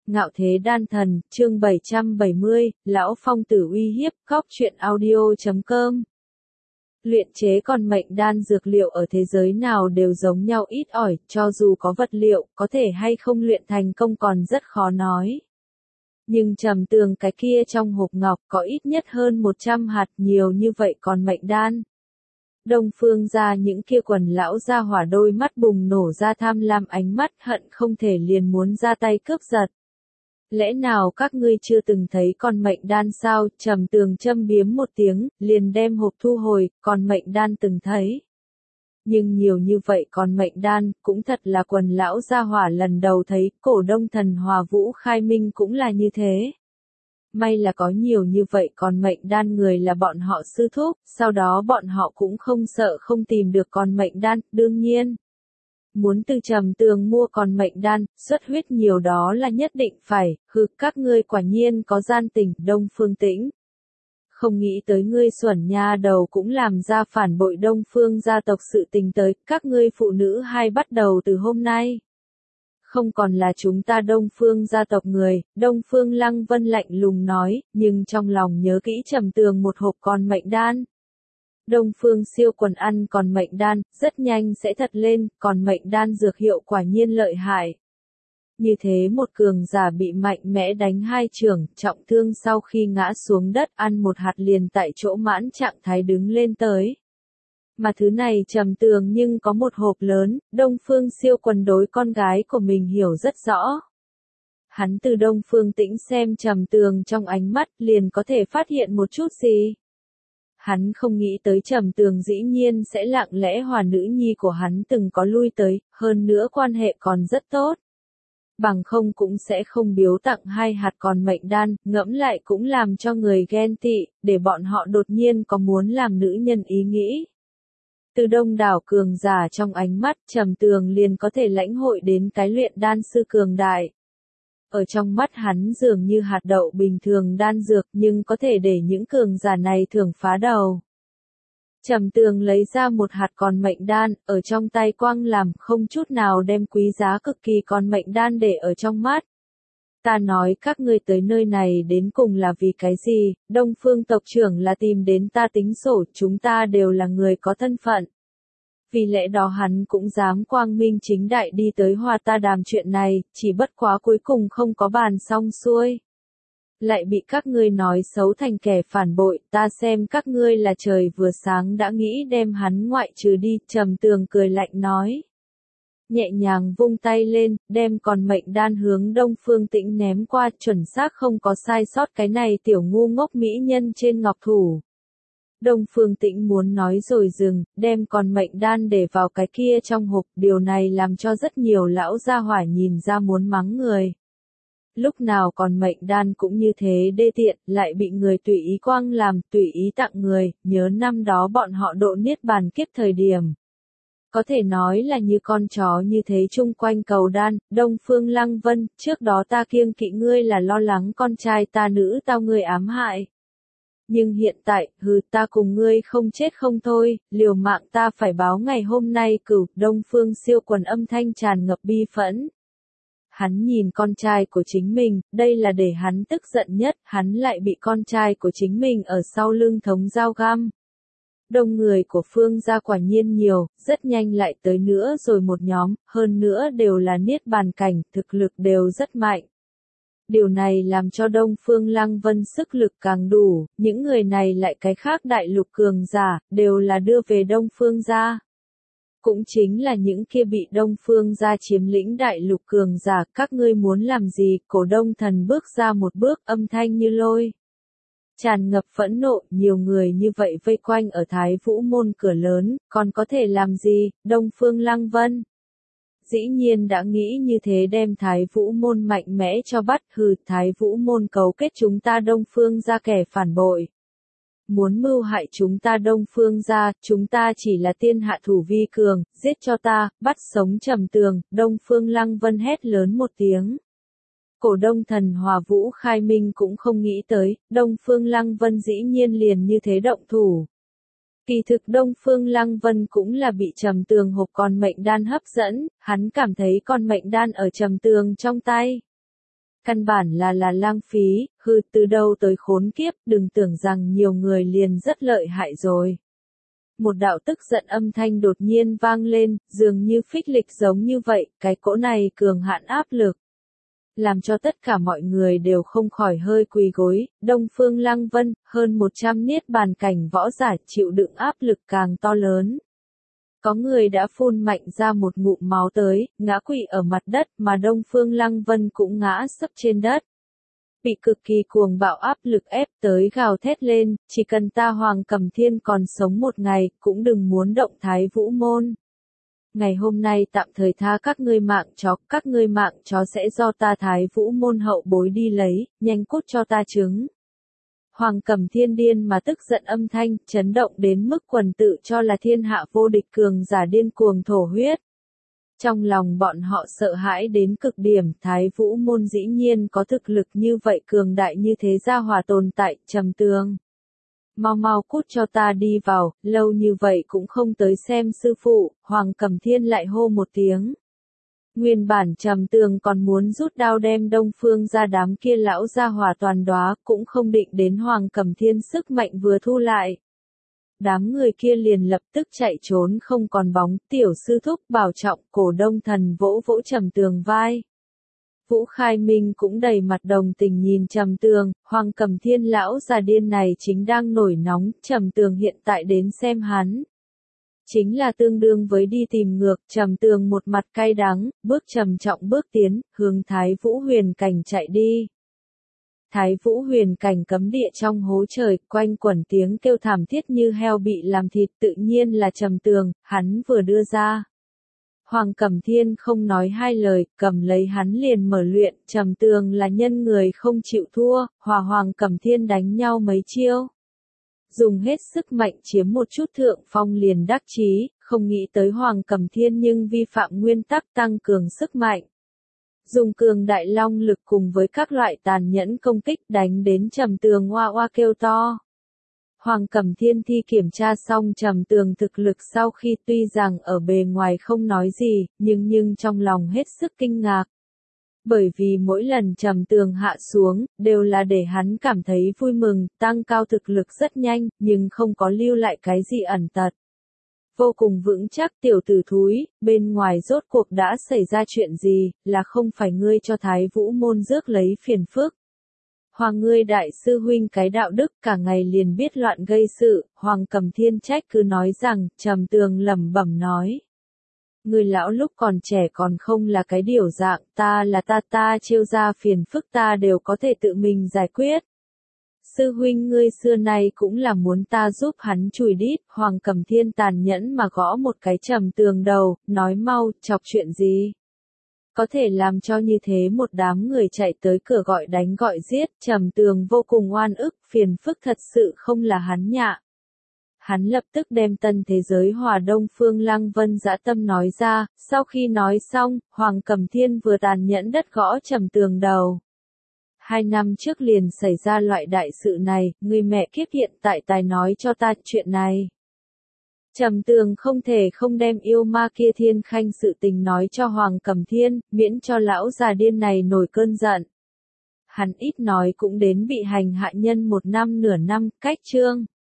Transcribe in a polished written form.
Ngạo thế đan thần, chương 770, Lão Phong tử uy hiếp, Góc truyện audio.com. Luyện chế con mệnh đan dược liệu ở thế giới nào đều giống nhau ít ỏi, cho dù có vật liệu, có thể hay không luyện thành công còn rất khó nói. Nhưng trầm tường cái kia trong hộp ngọc có ít nhất hơn 100 hạt, nhiều như vậy còn mệnh đan. Đông Phương gia những kia quần lão gia hỏa đôi mắt bùng nổ ra tham lam ánh mắt hận không thể liền muốn ra tay cướp giật. Lẽ nào các ngươi chưa từng thấy con mệnh đan sao? Trầm tường châm biếm một tiếng, liền đem hộp thu hồi, còn mệnh đan từng thấy. Nhưng nhiều như vậy còn mệnh đan, cũng thật là quần lão gia hỏa lần đầu thấy, cổ đông thần Hòa Vũ Khai Minh cũng là như thế. May là có nhiều như vậy còn mệnh đan người là bọn họ sư thúc, sau đó bọn họ cũng không sợ không tìm được con mệnh đan, đương nhiên. Muốn từ trầm tường mua còn mệnh đan, xuất huyết nhiều đó là nhất định phải, các ngươi quả nhiên có gian tình, Đông Phương Tĩnh. Không nghĩ tới ngươi xuẩn nha đầu cũng làm ra phản bội Đông Phương gia tộc sự tình tới, các ngươi phụ nữ hai bắt đầu từ hôm nay. Không còn là chúng ta Đông Phương gia tộc người, Đông Phương Lăng Vân lạnh lùng nói, nhưng trong lòng nhớ kỹ trầm tường một hộp còn mệnh đan. Đông Phương siêu quần ăn còn mệnh đan, rất nhanh sẽ thật lên, còn mệnh đan dược hiệu quả nhiên lợi hại. Như thế một cường giả bị mạnh mẽ đánh hai chưởng, trọng thương sau khi ngã xuống đất ăn một hạt liền tại chỗ mãn trạng thái đứng lên tới. Mà thứ này trầm tường nhưng có một hộp lớn, Đông Phương siêu quần đối con gái của mình hiểu rất rõ. Hắn từ Đông Phương Tĩnh xem trầm tường trong ánh mắt liền có thể phát hiện một chút gì. Hắn không nghĩ tới trầm tường dĩ nhiên sẽ lặng lẽ hòa nữ nhi của hắn từng có lui tới, hơn nữa quan hệ còn rất tốt. Bằng không cũng sẽ không biếu tặng hai hạt còn mệnh đan, ngẫm lại cũng làm cho người ghen tị, để bọn họ đột nhiên có muốn làm nữ nhân ý nghĩ. Từ đông đảo cường giả trong ánh mắt trầm tường liền có thể lãnh hội đến cái luyện đan sư cường đại. Ở trong mắt hắn dường như hạt đậu bình thường đan dược nhưng có thể để những cường giả này thường phá đầu. Trầm tường lấy ra một hạt còn mệnh đan, ở trong tay quăng làm không chút nào đem quý giá cực kỳ còn mệnh đan để ở trong mắt. Ta nói các ngươi tới nơi này đến cùng là vì cái gì, Đông Phương tộc trưởng là tìm đến ta tính sổ, chúng ta đều là người có thân phận. Vì lẽ đó hắn cũng dám quang minh chính đại đi tới hòa ta đàm chuyện này, chỉ bất quá cuối cùng không có bàn xong xuôi. Lại bị các ngươi nói xấu thành kẻ phản bội, ta xem các ngươi là trời vừa sáng đã nghĩ đem hắn ngoại trừ đi, trầm tường cười lạnh nói. Nhẹ nhàng vung tay lên, đem còn mệnh đan hướng Đông Phương Tĩnh ném qua, chuẩn xác không có sai sót cái này tiểu ngu ngốc mỹ nhân trên ngọc thủ. Đông Phương Tĩnh muốn nói rồi dừng, đem còn mệnh đan để vào cái kia trong hộp, điều này làm cho rất nhiều lão gia hỏa nhìn ra muốn mắng người. Lúc nào còn mệnh đan cũng như thế đê tiện, lại bị người tùy ý quăng làm, tùy ý tặng người, nhớ năm đó bọn họ độ niết bàn kiếp thời điểm. Có thể nói là như con chó như thế chung quanh cầu đan, Đông Phương Lăng Vân, trước đó ta kiêng kỵ ngươi là lo lắng con trai ta nữ tao ngươi ám hại. Nhưng hiện tại, ta cùng ngươi không chết không thôi, liều mạng ta phải báo ngày hôm nay cửu, Đông Phương siêu quần âm thanh tràn ngập bi phẫn. Hắn nhìn con trai của chính mình, đây là để hắn tức giận nhất, hắn lại bị con trai của chính mình ở sau lưng thống dao găm. Đông người của Phương gia quả nhiên nhiều, rất nhanh lại tới nữa rồi một nhóm, hơn nữa đều là niết bàn cảnh, thực lực đều rất mạnh. Điều này làm cho Đông Phương Lăng Vân sức lực càng đủ, những người này lại cái khác đại lục cường giả, đều là đưa về Đông Phương gia. Cũng chính là những kia bị Đông Phương gia chiếm lĩnh đại lục cường giả, các ngươi muốn làm gì, cổ đông thần bước ra một bước, âm thanh như lôi. Tràn ngập phẫn nộ, nhiều người như vậy vây quanh ở Thái Vũ môn cửa lớn, còn có thể làm gì, Đông Phương Lăng Vân. Dĩ nhiên đã nghĩ như thế đem Thái Vũ môn mạnh mẽ cho bắt, Thái Vũ môn cấu kết chúng ta Đông Phương gia kẻ phản bội. Muốn mưu hại chúng ta Đông Phương gia, chúng ta chỉ là tiên hạ thủ vi cường, giết cho ta, bắt sống trầm tường, Đông Phương Lăng Vân hét lớn một tiếng. Cổ đông thần Hòa Vũ Khai Minh cũng không nghĩ tới, Đông Phương Lăng Vân dĩ nhiên liền như thế động thủ. Kỳ thực Đông Phương Lăng Vân cũng là bị trầm tường hộp con mệnh đan hấp dẫn, hắn cảm thấy con mệnh đan ở trầm tường trong tay. Căn bản là lãng phí, hư từ đâu tới khốn kiếp, đừng tưởng rằng nhiều người liền rất lợi hại rồi. Một đạo tức giận âm thanh đột nhiên vang lên, dường như phích lịch giống như vậy, cái cỗ này cường hạn áp lực. Làm cho tất cả mọi người đều không khỏi hơi quỳ gối, Đông Phương Lăng Vân, hơn 100 niết bàn cảnh võ giả chịu đựng áp lực càng to lớn. Có người đã phun mạnh ra một ngụm máu tới, ngã quỵ ở mặt đất mà Đông Phương Lăng Vân cũng ngã sấp trên đất. Bị cực kỳ cuồng bạo áp lực ép tới gào thét lên, chỉ cần ta Hoàng Cầm Thiên còn sống một ngày, cũng đừng muốn động Thái Vũ Môn. Ngày hôm nay tạm thời tha các ngươi mạng chó sẽ do ta Thái Vũ Môn hậu bối đi lấy, nhanh cút cho ta trứng. Hoàng Cầm Thiên điên mà tức giận âm thanh, chấn động đến mức quần tự cho là thiên hạ vô địch cường giả điên cuồng thổ huyết. Trong lòng bọn họ sợ hãi đến cực điểm, Thái Vũ Môn dĩ nhiên có thực lực như vậy cường đại như thế gia hòa tồn tại, Trầm Tường. Mau mau cút cho ta đi vào, lâu như vậy cũng không tới xem sư phụ, Hoàng Cầm Thiên lại hô một tiếng. Nguyên bản Trầm Tường còn muốn rút đao đem Đông Phương ra đám kia lão gia hỏa toàn đóa, cũng không định đến Hoàng Cầm Thiên sức mạnh vừa thu lại. Đám người kia liền lập tức chạy trốn không còn bóng, tiểu sư thúc bảo trọng, Cổ Đông Thần vỗ vỗ Trầm Tường vai. Vũ Khai Minh cũng đầy mặt đồng tình nhìn Trầm Tường, Hoàng Cầm Thiên lão già điên này chính đang nổi nóng, Trầm Tường hiện tại đến xem hắn. Chính là tương đương với đi tìm ngược, Trầm Tường một mặt cay đắng, bước trầm trọng bước tiến, hướng Thái Vũ Huyền Cảnh chạy đi. Thái Vũ Huyền Cảnh cấm địa trong hố trời, quanh quẩn tiếng kêu thảm thiết như heo bị làm thịt, tự nhiên là Trầm Tường, hắn vừa đưa ra. Hoàng Cầm Thiên không nói hai lời, cầm lấy hắn liền mở luyện, Trầm Tường là nhân người không chịu thua, hòa Hoàng Cầm Thiên đánh nhau mấy chiêu. Dùng hết sức mạnh chiếm một chút thượng phong liền đắc chí, không nghĩ tới Hoàng Cầm Thiên nhưng vi phạm nguyên tắc tăng cường sức mạnh. Dùng cường đại long lực cùng với các loại tàn nhẫn công kích đánh đến Trầm Tường oa oa kêu to. Hoàng Cầm Thiên thi kiểm tra xong Trầm Tường thực lực sau khi tuy rằng ở bề ngoài không nói gì, nhưng trong lòng hết sức kinh ngạc. Bởi vì mỗi lần Trầm Tường hạ xuống, đều là để hắn cảm thấy vui mừng, tăng cao thực lực rất nhanh, nhưng không có lưu lại cái gì ẩn tật. Vô cùng vững chắc tiểu tử thúi, bên ngoài rốt cuộc đã xảy ra chuyện gì, là không phải ngươi cho Thái Vũ Môn rước lấy phiền phức. Hoàng ngươi đại sư huynh cái đạo đức cả ngày liền biết loạn gây sự, Hoàng Cầm Thiên trách cứ nói rằng, Trầm Tường lẩm bẩm nói. Người lão lúc còn trẻ còn không là cái điều dạng, ta là ta trêu ra phiền phức ta đều có thể tự mình giải quyết. Sư huynh ngươi xưa nay cũng là muốn ta giúp hắn chùi đít, Hoàng Cầm Thiên tàn nhẫn mà gõ một cái Trầm Tường đầu, nói mau, chọc chuyện gì. Có thể làm cho như thế một đám người chạy tới cửa gọi đánh gọi giết, Trầm Tường vô cùng oan ức, phiền phức thật sự không là hắn nhạ. Hắn lập tức đem tân thế giới hòa Đông Phương Lăng Vân dã tâm nói ra, sau khi nói xong, Hoàng Cầm Thiên vừa tàn nhẫn đất gõ Trầm Tường đầu. 2 năm trước liền xảy ra loại đại sự này, người mẹ kiếp hiện tại tài nói cho ta chuyện này. Trầm Tường không thể không đem yêu ma kia Thiên Khanh sự tình nói cho Hoàng Cầm Thiên, miễn cho lão già điên này nổi cơn giận. Hắn ít nói cũng đến bị hành hạ nhân 1 năm nửa năm, cách chương.